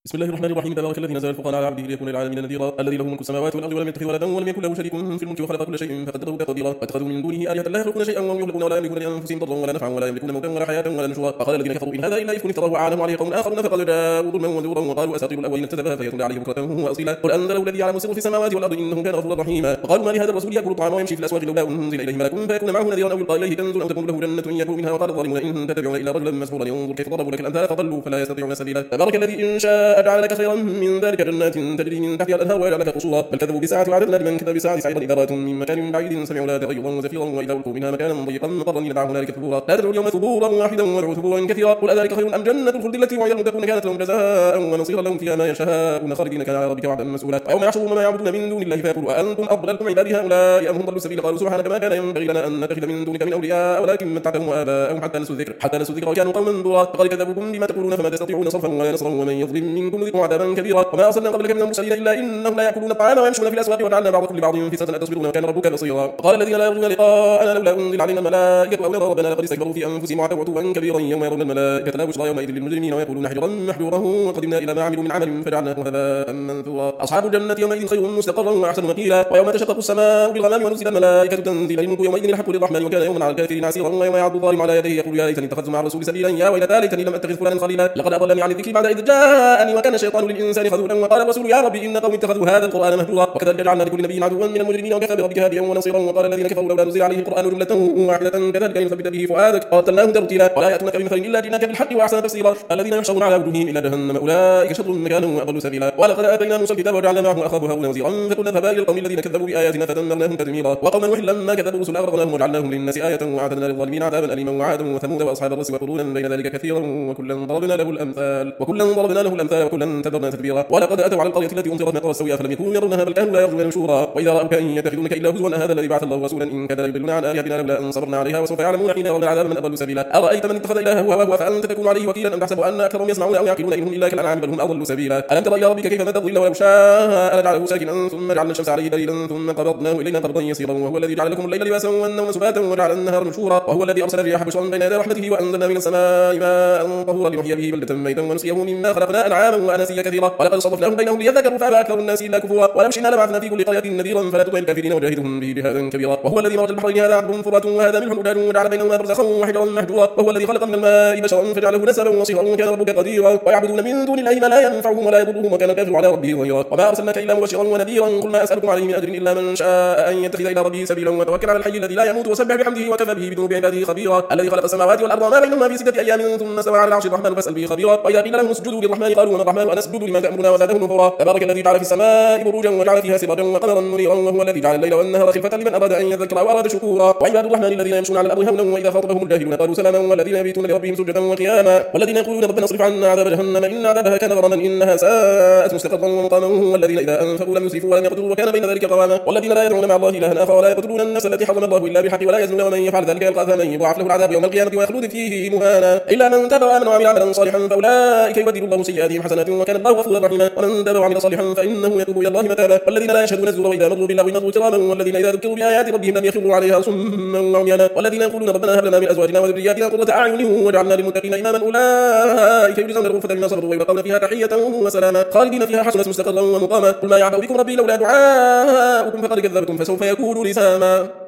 بسم الله الرحمن الرحيم. تبارك الذي نزل الفرقان على عبده ليكون للعالمين نذيرا الذي له ملك السماوات والارض ولم يتخذ ولدا ولم يكن له شريك في الملك وخلق كل شيء فقدره تقديرا واتخذوا من دونه آلهة لا يخلقون شيئا وهم يخلقون ولا يملكون لانفسهم ضرا ولا نفعا ولا يملكون موتا ولا حياة ولا نشورا فقال الذين كفروا ان هذا الا افك افتراه واعانه عليه قوم اخرون فقد جاءوا ظلما وزورا وقالوا اساطير الاولين اكتتبها فيتلى عليهم بكرة واصيلا قل انزله الذي يعلم السر في السماوات والارض انه كان غفورا رحيما وقالوا ما لهذا الرسول ياكل الطعام ويمشي في الاسواق لولا انزل اليه ملك فيكون معه نذيرا او يلقى اليه كنز او تكون له جنة ياكل منها وقال الظالمون ان تتبعون الا رجلا مسحورا ينظر كيف ضربوا لك الامثال فضلوا فلا يستطيعون سبيلا تبارك الذي ان شاء جعل لك خيرا من ذلك جنات تجري من تحتها الانهار ويجعل لك قصورا بل كذبوا بساعة وعددنا لمن كذب بساعة سعيرا اذا راتهم من مكان بعيد سمعوا لا تغيظا وزفيرا واذا القوا منها مكانا ضيقا مقرا دعوا هنالك ثبورا لا تدعوا اليوم ثبورا واحدا وادعوا ثبورا كثيرا قل اذلك خير ام جنة الخلد التي وعد المتقون كانت لهم جزاء ونصيرا لهم فيها ما يشاءون خالدين كان على ربك وعدا مسؤولا ويوم يحشرون ما يعبدون من دون الله فيقول أأنتم أضللتم عبادي هؤلاء أم هم ضلوا السبيل قالوا سبحانك ما كان ينبغي لنا أن نتخذ من دونك من أولياء ولكن متعتهم وآباءهم حتى نسوا الذكر وكانوا قوما بورا فقد كذبوكم بما تقولون فما تستطيعون صرفا ولا نصرا ومن يظلم منكم نذقه عذابا كبيرا وما أرسلنا قبلك من المرسلين إلا إنهم لا يأكلون الطعام ويمشون في الأسواق وجعلنا بعضكم لبعض فتنة أتصبرون وكان ربك بصيرا قال الذين لا يرجون لقاءنا لولا أنزل علينا الملائكة أو نرى ربنا لقد استكبروا في أنفسهم وعتوا عتوا كبيرا يوم يرون الملائكة لا بشرى يومئذ للمجرمين ويقولون حجرا محجورا وقدمنا إلى ما عملوا من عمل فجعلناه هباء منثورا أصحاب الجنة يومئذ خير مستقرا وأحسن مقيلا ويوم تشقق السماء بالغمام ونزل الملائكة تنزيلا الملك يومئذ الحق للرحمن وكان يوما على الكافرين عسيرا ويوم يعض الظالم على يديه يقول يا ليتني اتخذت مع الرسول سبيلا يا ويلتى ليتني لم اتخذ فلانا خليلا لقد اضلني عن الذكر بعد اذ جاءني وكان الشيطان للانسان خذولا وقال الرسول يا ربي ان قومي اتخذوا هذا القران مهجورا وكذلك جعلنا لكل نبي عدوا من المجرمين وكفى بربك هاديا ونصيرا وقال الذين كفروا لولا نزل عليه القران جمله واحده كذلك لنثبت به فؤادك قاتلناه ترتيلا ولا ياتونك بمثل الا جئناك بالحق واحسن تفسيرا الذين يحشرون على وجوههم الى جهنم اولئك شر مكانا واضل سبيلا ولقد اتينا موسى الكتاب وجعلنا معه اخاه هارون وزيرا فقلنا اذهبا الى القوم الذين كذبوا باياتنا فدمرناهم تدميرا وقوم نوح لما كذبوا رسلا اغرقناهم وجعلناهم للناس ايه واعتدنا للظالمين عذابا اليما وعادا وثمود واصحاب الرس وقرونا بين ذلك كثيرا وكلا ضربنا له الامثال وكلا تبرنا تدبيرا ولقد اتوا على القريه التي امطرت مطر السوء فلم يكونوا يرونها بل كانوا لا يرجون نشورا واذا راوك ان يتخذونك الا هزوا هذا الذي بعث الله رسولا ان كاد ليضلون عن الهتنا لولا ان صبرنا عليها وسوف يعلمون حين يرون العذاب من اضل سبيلا ارايت من اتخذ الهه هواه فانت تكون عليه وكيلا ام تحسب ان اكثرهم يسمعون او يعقلون انهم الا كالانعام بل هم اضل سبيلا الم تر الى ربك كيف مد الظل ولو شاء لجعله ساكنا ثم جعلنا الشمس عليه دليلا ثم قبضناه الينا قبضا يسيرا وهو الذي جعل لكم الليل لباسا والنوم سباتا وجعل النهار نشورا وهو الذي ارسل الرياح بشرا بين يدي رحمته وانزلنا من السماء ماء طهورا لنحيي به بلده ميتا ونسقيه مما خلقنا انعاما واناسيا كثيرا ولقد صرفناهم بينهم ليذكروا فابى اكثر الناس الا كفورا ولو شئنا لبعثنا في كل قريه نذيرا فلا تطع الكافرين وجاهدهم به جهادا كبيرا وهو الذي مرج البحرين هذا عذب فرات وهذا ملح اجاج وجعل بينهما برزخا وحجرا محجورا وهو الذي خلق من الماء بشرا فجعله نسبا وصهرا وكان ربك قديرا ويعبدون من دون الله ما لا ينفعهم ولا يضرهم وكان الكافر على ربه ظهيرا وما ارسلناك الا مبشرا ونذيرا قل ما اسالكم عليه من اجر الا من شاء ان يتخذ الى ربه سبيلا وتوكل على الحي الذي لا يموت وسبح بحمده وكفى به بذنوب عباده خبيرا الذي خلق السماوات والارض وما بينهما في 6 ايام ثم استوى على العرش الرحمن فاسال به خبيرا واذا قيل لهم اسجدوا للرحمن قالوا وما الرحمن ونسجد لما تامرنا وزادهم نفورا تبارك الذي جعل في السماء بروجا وجعل فيها سراجا وقمرا منيرا وهو الذي جعل الليل والنهار خلفة لمن اراد ان يذكر او اراد شكورا وعباد الرحمن الذين يمشون على الارض هونا واذا خاطبهم الجاهلون قالوا سلاما والذين يبيتون لربهم سجدا وقياما والذين يقولون ربنا اصرف عنا عذاب جهنم ان عذابها كان غراما انها ساءت مستقرا ومقاما والذين اذا انفقوا لم يسرفوا ولم يقتروا وكان بين ذلك قواما والذين لا يدعون مع الله الها اخر ولا يقتلون النفس التي حرم الله الا بالحق ولا يزنون ومن يفعل ذلك يلقى اثاما يضاعف له العذاب يوم القيامه ويخلد فيه مهانا الا من تاب وامن وعمل عملا صالحا فاولئك يبدل الله سيئاتهم حسنات وكان الله غفورا رحيما ومن تاب وعمل صالحا فانه يتوب الى الله متابا والذين لا يشهدون الزور واذا مروا باللغو مروا كراما والذين اذا ذكروا بايات ربهم لم يخروا عليها صما وعميانا والذين يقولون ربنا هب لنا من ازواجنا وذرياتنا قرة اعين واجعلنا للمتقين اماما اولئك يجزون الغرفة بما صبروا ويلقون فيها تحية وسلاما خالدين فيها حسنة مستقرا ومقاما قل ما يعبأ بكم ربي لولا دعاؤكم فقد كذبتم فسوف يكون لساما.